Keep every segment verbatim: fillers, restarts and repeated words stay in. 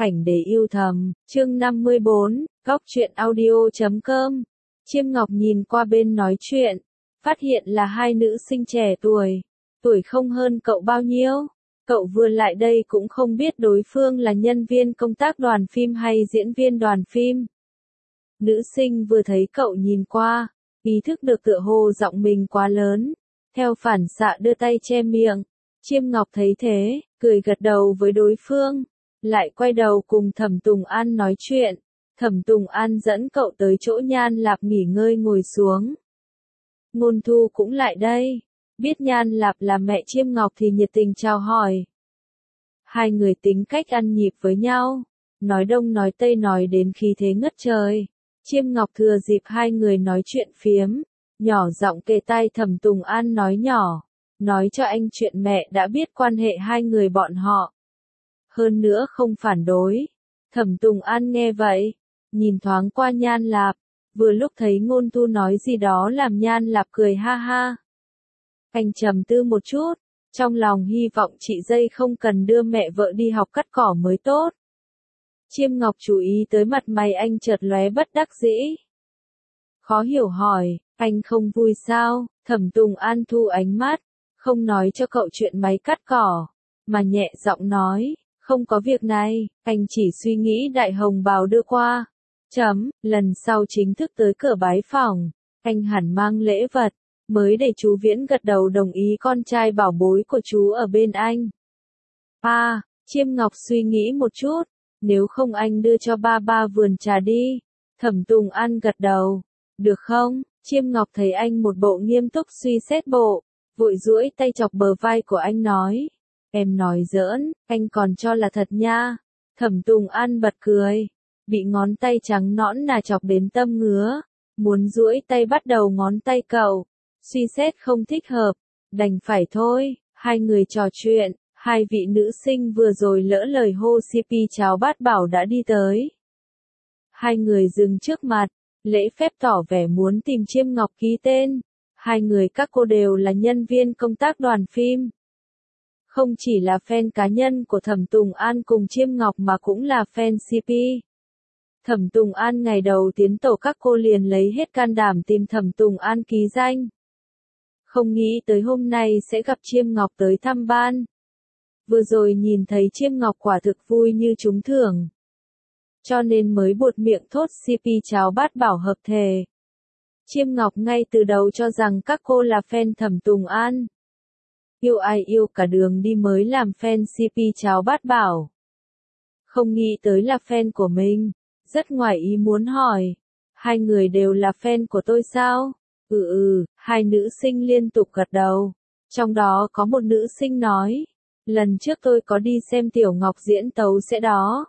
Ảnh để yêu thầm, chương năm mươi bốn, góc truyện audio chấm com. Chiêm Ngọc nhìn qua bên nói chuyện, phát hiện là hai nữ sinh trẻ tuổi, tuổi không hơn cậu bao nhiêu. Cậu vừa lại đây cũng không biết đối phương là nhân viên công tác đoàn phim hay diễn viên đoàn phim. Nữ sinh vừa thấy cậu nhìn qua, ý thức được tựa hồ giọng mình quá lớn, theo phản xạ đưa tay che miệng. Chiêm Ngọc thấy thế, cười gật đầu với đối phương, lại quay đầu cùng Thẩm Tùng An nói chuyện. Thẩm Tùng An dẫn cậu tới chỗ Nhan Lạp nghỉ ngơi ngồi xuống. Ngôn Thu cũng lại đây, biết Nhan Lạp là mẹ Chiêm Ngọc thì nhiệt tình chào hỏi. Hai người tính cách ăn nhịp với nhau, nói đông nói tây nói đến khí thế ngất trời. Chiêm Ngọc thừa dịp hai người nói chuyện phiếm, nhỏ giọng kề tai Thẩm Tùng An nói nhỏ, nói cho anh chuyện mẹ đã biết quan hệ hai người bọn họ. Hơn nữa không phản đối. Thẩm Tùng An nghe vậy, nhìn thoáng qua Nhan Lạp, vừa lúc thấy Ngôn Thu nói gì đó làm Nhan Lạp cười ha ha. Anh trầm tư một chút, trong lòng hy vọng chị dây không cần đưa mẹ vợ đi học cắt cỏ mới tốt. Chiêm Ngọc chú ý tới mặt mày anh chợt lóe bất đắc dĩ. Khó hiểu hỏi, anh không vui sao? Thẩm Tùng An thu ánh mắt, không nói cho cậu chuyện máy cắt cỏ, mà nhẹ giọng nói, không có việc này, anh chỉ suy nghĩ đại hồng bào đưa qua. Chấm, lần sau chính thức tới cửa bái phỏng, anh hẳn mang lễ vật, mới để chú Viễn gật đầu đồng ý con trai bảo bối của chú ở bên anh. À, Chiêm Ngọc suy nghĩ một chút, nếu không anh đưa cho ba ba vườn trà đi. Thẩm Tùng An gật đầu, được không? Chiêm Ngọc thấy anh một bộ nghiêm túc suy xét bộ, vội duỗi tay chọc bờ vai của anh nói, em nói giỡn, anh còn cho là thật nha. Thẩm Tùng An bật cười, bị ngón tay trắng nõn nà chọc đến tâm ngứa, muốn duỗi tay bắt đầu ngón tay cậu, suy xét không thích hợp, đành phải thôi. Hai người trò chuyện, hai vị nữ sinh vừa rồi lỡ lời hô xê pê Cháo Bát Bảo đã đi tới. Hai người dừng trước mặt, lễ phép tỏ vẻ muốn tìm Chiêm Ngọc ký tên. Hai người các cô đều là nhân viên công tác đoàn phim. Không chỉ là fan cá nhân của Thẩm Tùng An cùng Chiêm Ngọc mà cũng là fan xê pê. Thẩm Tùng An ngày đầu tiến tổ các cô liền lấy hết can đảm tìm Thẩm Tùng An ký danh. Không nghĩ tới hôm nay sẽ gặp Chiêm Ngọc tới thăm ban. Vừa rồi nhìn thấy Chiêm Ngọc quả thực vui như trúng thưởng, cho nên mới buột miệng thốt xê pê Cháo Bát Bảo hợp thể. Chiêm Ngọc ngay từ đầu cho rằng các cô là fan Thẩm Tùng An. Yêu ai yêu cả đường đi mới làm fan xê pê Cháo Bát Bảo. Không nghĩ tới là fan của mình, rất ngoài ý muốn hỏi, hai người đều là fan của tôi sao? Ừ ừ, hai nữ sinh liên tục gật đầu. Trong đó có một nữ sinh nói, lần trước tôi có đi xem Tiểu Ngọc diễn tấu sẽ đó.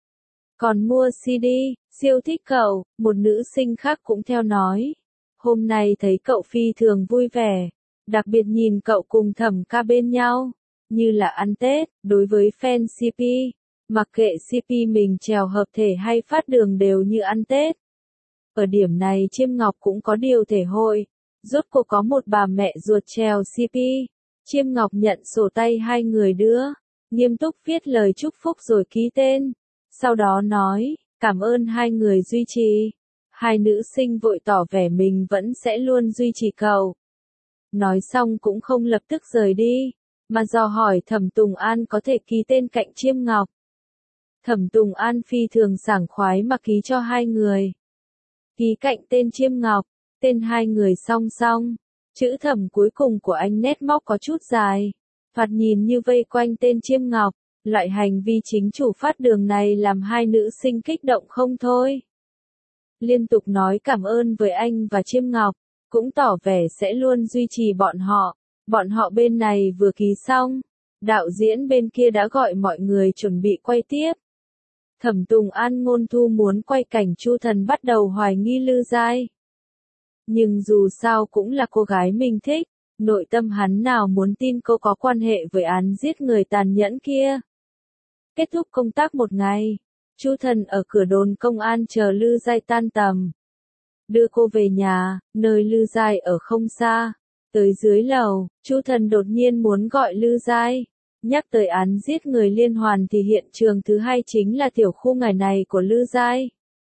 Còn mua xê đê, siêu thích cậu. Một nữ sinh khác cũng theo nói, hôm nay thấy cậu phi thường vui vẻ, đặc biệt nhìn cậu cùng Thẩm ca bên nhau, như là ăn Tết. Đối với fan xê pê, mặc kệ xê pê mình trèo hợp thể hay phát đường đều như ăn Tết. Ở điểm này Chiêm Ngọc cũng có điều thể hội, rốt cuộc có một bà mẹ ruột trèo xê pê. Chiêm Ngọc nhận sổ tay hai người đưa, nghiêm túc viết lời chúc phúc rồi ký tên, sau đó nói, cảm ơn hai người duy trì. Hai nữ sinh vội tỏ vẻ mình vẫn sẽ luôn duy trì cậu. Nói xong cũng không lập tức rời đi, mà dò hỏi Thẩm Tùng An có thể ký tên cạnh Chiêm Ngọc. Thẩm Tùng An phi thường sảng khoái mà ký cho hai người. Ký cạnh tên Chiêm Ngọc, tên hai người song song. Chữ Thẩm cuối cùng của anh nét móc có chút dài, thoạt nhìn như vây quanh tên Chiêm Ngọc. Loại hành vi chính chủ phát đường này làm hai nữ sinh kích động không thôi. Liên tục nói cảm ơn với anh và Chiêm Ngọc, cũng tỏ vẻ sẽ luôn duy trì bọn họ. Bọn họ bên này vừa ký xong, đạo diễn bên kia đã gọi mọi người chuẩn bị quay tiếp. Thẩm Tùng An Ngôn Thu muốn quay cảnh Chu Thần bắt đầu hoài nghi Lư Giai. Nhưng dù sao cũng là cô gái mình thích, nội tâm hắn nào muốn tin cô có quan hệ với án giết người tàn nhẫn kia. Kết thúc công tác một ngày, Chu Thần ở cửa đồn công an chờ Lư Giai tan tầm. Đưa cô về nhà, nơi Lư Giai ở không xa. Tới dưới lầu, Chu Thần đột nhiên muốn gọi Lư Giai. Nhắc tới án giết người liên hoàn thì hiện trường thứ hai chính là tiểu khu ngày này của Lư Giai.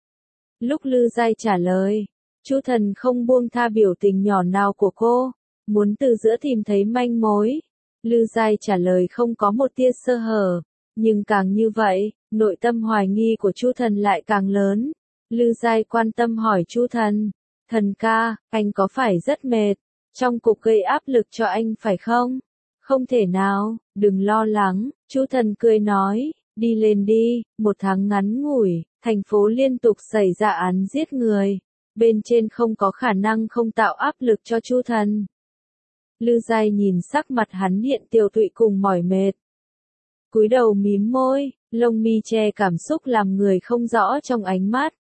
Lúc Lư Giai trả lời, Chu Thần không buông tha biểu tình nhỏ nào của cô, muốn từ giữa tìm thấy manh mối. Lư Giai trả lời không có một tia sơ hở, nhưng càng như vậy, nội tâm hoài nghi của Chu Thần lại càng lớn. Lư Giai quan tâm hỏi Chu Thần, thần ca, anh có phải rất mệt, trong cục gây áp lực cho anh phải không? Không thể nào, đừng lo lắng, Chu Thần cười nói, đi lên đi, một tháng ngắn ngủi, thành phố liên tục xảy ra án giết người, bên trên không có khả năng không tạo áp lực cho Chu Thần. Lư Giai nhìn sắc mặt hắn hiện tiều tụy cùng mỏi mệt. Cúi đầu mím môi, lông mi che cảm xúc làm người không rõ trong ánh mắt.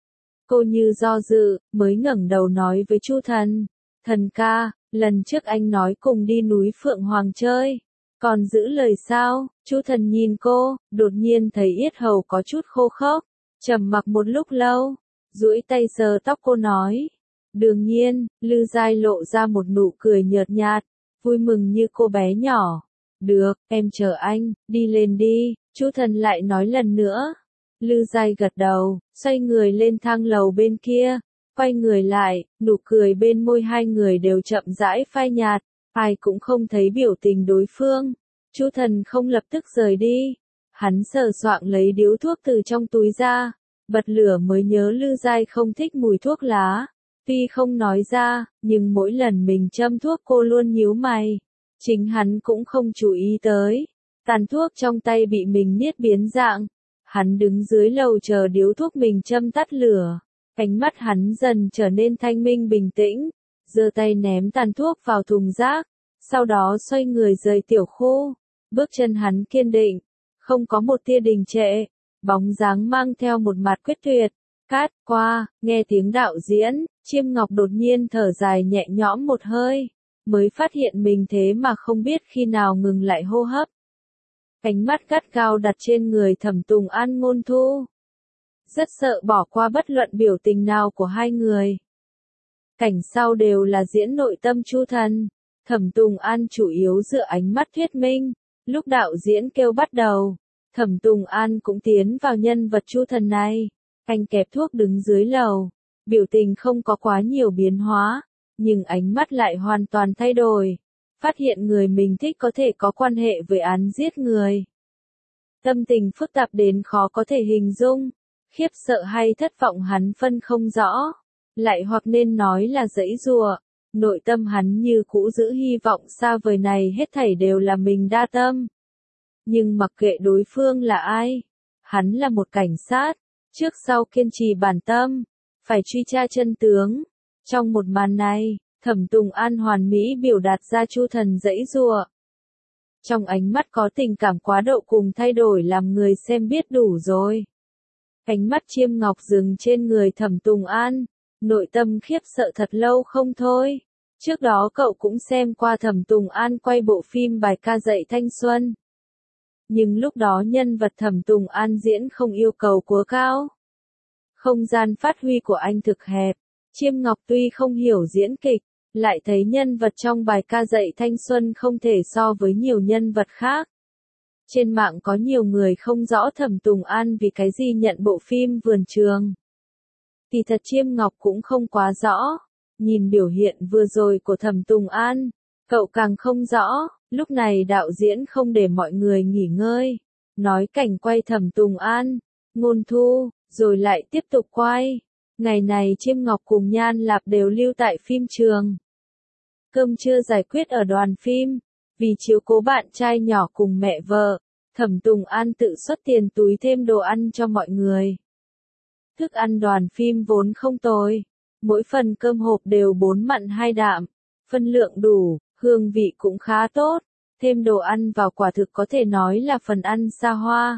Cô như do dự, mới ngẩng đầu nói với Chu Thần, thần ca, lần trước anh nói cùng đi núi Phượng Hoàng chơi, còn giữ lời sao? Chu Thần nhìn cô, đột nhiên thấy yết hầu có chút khô khốc, trầm mặc một lúc lâu, duỗi tay sờ tóc cô nói. Đương nhiên, Lư Giai lộ ra một nụ cười nhợt nhạt, vui mừng như cô bé nhỏ. Được, em chờ anh, đi lên đi, Chu Thần lại nói lần nữa. Lư Giai gật đầu, xoay người lên thang lầu bên kia, quay người lại, nụ cười bên môi hai người đều chậm rãi phai nhạt, ai cũng không thấy biểu tình đối phương. Chu Thần không lập tức rời đi, hắn sờ soạng lấy điếu thuốc từ trong túi ra, bật lửa mới nhớ Lư Giai không thích mùi thuốc lá. Tuy không nói ra, nhưng mỗi lần mình châm thuốc cô luôn nhíu mày. Chính hắn cũng không chú ý tới. Tàn thuốc trong tay bị mình niết biến dạng. Hắn đứng dưới lầu chờ điếu thuốc mình châm tắt lửa. Ánh mắt hắn dần trở nên thanh minh bình tĩnh. Giơ tay ném tàn thuốc vào thùng rác. Sau đó xoay người rời tiểu khu. Bước chân hắn kiên định. Không có một tia đình trệ. Bóng dáng mang theo một mặt quyết tuyệt. Cát qua, nghe tiếng đạo diễn, Chiêm Ngọc đột nhiên thở dài nhẹ nhõm một hơi, mới phát hiện mình thế mà không biết khi nào ngừng lại hô hấp. Ánh mắt gắt gao đặt trên người Thẩm Tùng An Ngôn Thu. Rất sợ bỏ qua bất luận biểu tình nào của hai người. Cảnh sau đều là diễn nội tâm Chu Thần, Thẩm Tùng An chủ yếu dựa ánh mắt thuyết minh. Lúc đạo diễn kêu bắt đầu, Thẩm Tùng An cũng tiến vào nhân vật Chu Thần này. Anh kẹp thuốc đứng dưới lầu, biểu tình không có quá nhiều biến hóa, nhưng ánh mắt lại hoàn toàn thay đổi. Phát hiện người mình thích có thể có quan hệ với án giết người. Tâm tình phức tạp đến khó có thể hình dung, khiếp sợ hay thất vọng hắn phân không rõ, lại hoặc nên nói là giãy giụa. Nội tâm hắn như cũ giữ hy vọng xa vời này hết thảy đều là mình đa tâm. Nhưng mặc kệ đối phương là ai, hắn là một cảnh sát. Trước sau kiên trì bản tâm, phải truy tra chân tướng. Trong một màn này, Thẩm Tùng An hoàn mỹ biểu đạt ra Chu Thần giãy giụa. Trong ánh mắt có tình cảm quá độ cùng thay đổi làm người xem biết đủ rồi. Ánh mắt Chiêm Ngọc dừng trên người Thẩm Tùng An, nội tâm khiếp sợ thật lâu không thôi. Trước đó cậu cũng xem qua Thẩm Tùng An quay bộ phim Bài ca dạy thanh xuân. Nhưng lúc đó nhân vật Thẩm Tùng An diễn không yêu cầu quá cao. Không gian phát huy của anh thực hẹp. Chiêm Ngọc tuy không hiểu diễn kịch, lại thấy nhân vật trong Bài ca dạy thanh xuân không thể so với nhiều nhân vật khác. Trên mạng có nhiều người không rõ Thẩm Tùng An vì cái gì nhận bộ phim Vườn Trường. Thì thật Chiêm Ngọc cũng không quá rõ. Nhìn biểu hiện vừa rồi của Thẩm Tùng An, cậu càng không rõ. Lúc này đạo diễn không để mọi người nghỉ ngơi, nói cảnh quay Thẩm Tùng An, Ngôn Thu, rồi lại tiếp tục quay. Ngày này Chiêm Ngọc cùng Nhan Lạp đều lưu tại phim trường. Cơm trưa giải quyết ở đoàn phim, vì chiếu cố bạn trai nhỏ cùng mẹ vợ, Thẩm Tùng An tự xuất tiền túi thêm đồ ăn cho mọi người. Thức ăn đoàn phim vốn không tồi, mỗi phần cơm hộp đều bốn mặn hai đạm, phân lượng đủ. Hương vị cũng khá tốt, thêm đồ ăn vào quả thực có thể nói là phần ăn xa hoa.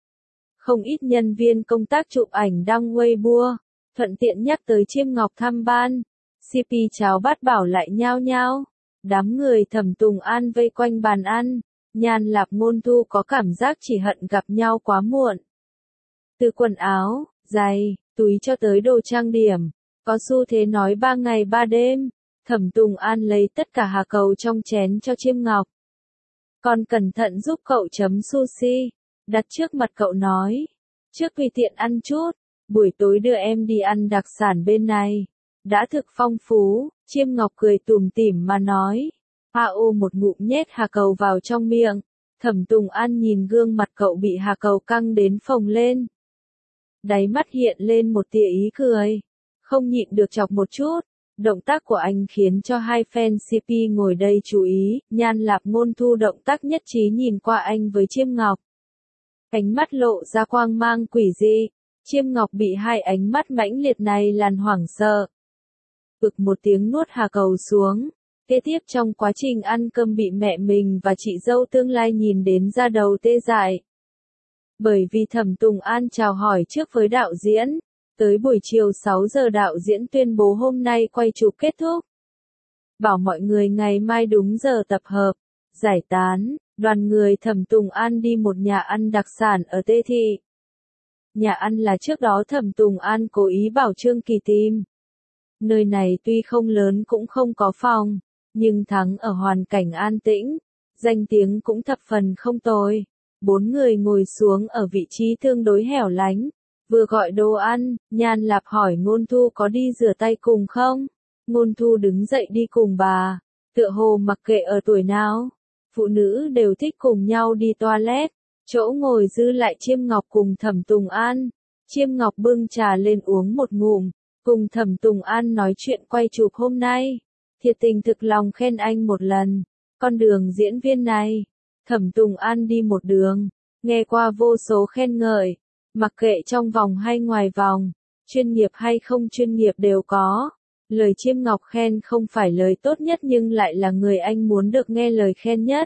Không ít nhân viên công tác chụp ảnh đăng Weibo, thuận tiện nhắc tới Chiêm Ngọc thăm ban, xê pê cháo bát bảo lại nhao nhao. Đám người Thẩm Tùng An vây quanh bàn ăn, Nhan Lạp Ngôn Thu có cảm giác chỉ hận gặp nhau quá muộn. Từ quần áo, giày, túi cho tới đồ trang điểm, có xu thế nói ba ngày ba đêm. Thẩm Tùng An lấy tất cả hà cầu trong chén cho Chiêm Ngọc. Con cẩn thận giúp cậu chấm sushi. Đặt trước mặt cậu nói. Trước vì tiện ăn chút, buổi tối đưa em đi ăn đặc sản bên này. Đã thực phong phú, Chiêm Ngọc cười tủm tỉm mà nói. A ô một ngụm nhét hà cầu vào trong miệng. Thẩm Tùng An nhìn gương mặt cậu bị hà cầu căng đến phồng lên. Đáy mắt hiện lên một tia ý cười. Không nhịn được chọc một chút. Động tác của anh khiến cho hai fan xê pê ngồi đây chú ý. Nhan Lạp Ngôn Thu động tác nhất trí nhìn qua anh với Chiêm Ngọc. Ánh mắt lộ ra quang mang quỷ dị. Chiêm Ngọc bị hai ánh mắt mãnh liệt này làm hoảng sợ. Ực một tiếng nuốt hà cầu xuống. Kế tiếp trong quá trình ăn cơm bị mẹ mình và chị dâu tương lai nhìn đến da đầu tê dại. Bởi vì Thẩm Tùng An chào hỏi trước với đạo diễn. Tới buổi chiều sáu giờ đạo diễn tuyên bố hôm nay quay chụp kết thúc. Bảo mọi người ngày mai đúng giờ tập hợp. Giải tán, đoàn người Thẩm Tùng An đi một nhà ăn đặc sản ở Tê Thị. Nhà ăn là trước đó Thẩm Tùng An cố ý bảo Trương Kỳ tìm. Nơi này tuy không lớn cũng không có phòng, nhưng thắng ở hoàn cảnh an tĩnh, danh tiếng cũng thập phần không tồi. Bốn người ngồi xuống ở vị trí tương đối hẻo lánh, vừa gọi đồ ăn, Nhan Lạp hỏi Ngôn Thu có đi rửa tay cùng không? Ngôn Thu đứng dậy đi cùng bà, tựa hồ mặc kệ ở tuổi nào, phụ nữ đều thích cùng nhau đi toilet. Chỗ ngồi dư lại Chiêm Ngọc cùng Thẩm Tùng An. Chiêm Ngọc bưng trà lên uống một ngụm, cùng Thẩm Tùng An nói chuyện quay chụp hôm nay. Thiệt tình thực lòng khen anh một lần. Con đường diễn viên này, Thẩm Tùng An đi một đường, nghe qua vô số khen ngợi, mặc kệ trong vòng hay ngoài vòng, chuyên nghiệp hay không chuyên nghiệp đều có. Lời Chiêm Ngọc khen không phải lời tốt nhất nhưng lại là người anh muốn được nghe lời khen nhất.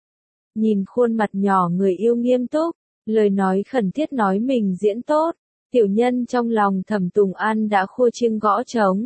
Nhìn khuôn mặt nhỏ người yêu nghiêm túc, lời nói khẩn thiết nói mình diễn tốt, tiểu nhân trong lòng Thẩm Tùng An đã khua chiêng gõ trống.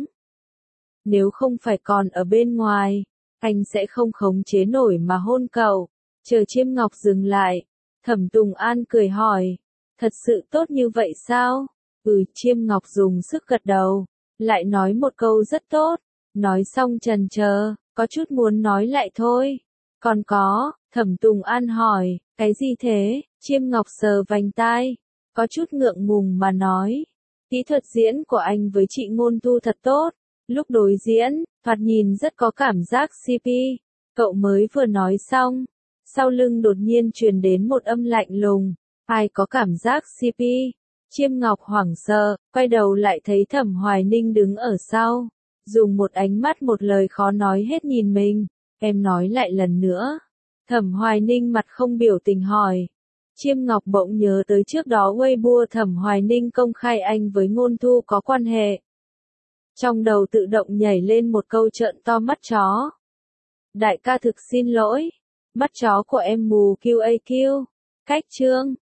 Nếu không phải còn ở bên ngoài, anh sẽ không khống chế nổi mà hôn cậu. Chờ Chiêm Ngọc dừng lại, Thẩm Tùng An cười hỏi, thật sự tốt như vậy sao? Ừ, Chiêm Ngọc dùng sức gật đầu, lại nói một câu rất tốt, nói xong chần chờ, có chút muốn nói lại thôi. Còn có, Thẩm Tùng An hỏi, cái gì thế? Chiêm Ngọc sờ vành tai, có chút ngượng ngùng mà nói, kỹ thuật diễn của anh với chị Ngôn Thu thật tốt, lúc đối diễn, thoạt nhìn rất có cảm giác xê pê. Cậu mới vừa nói xong, sau lưng đột nhiên truyền đến một âm lạnh lùng, ai có cảm giác xê pê? Chiêm Ngọc hoảng sợ, quay đầu lại thấy Thẩm Hoài Ninh đứng ở sau, dùng một ánh mắt một lời khó nói hết nhìn mình. Em nói lại lần nữa. Thẩm Hoài Ninh mặt không biểu tình hỏi. Chiêm Ngọc bỗng nhớ tới trước đó Weibo Thẩm Hoài Ninh công khai anh với Ngôn Thu có quan hệ. Trong đầu tự động nhảy lên một câu trợn to mắt chó. Đại ca thực xin lỗi. Mắt chó của em mù quy a quy. Cách chương.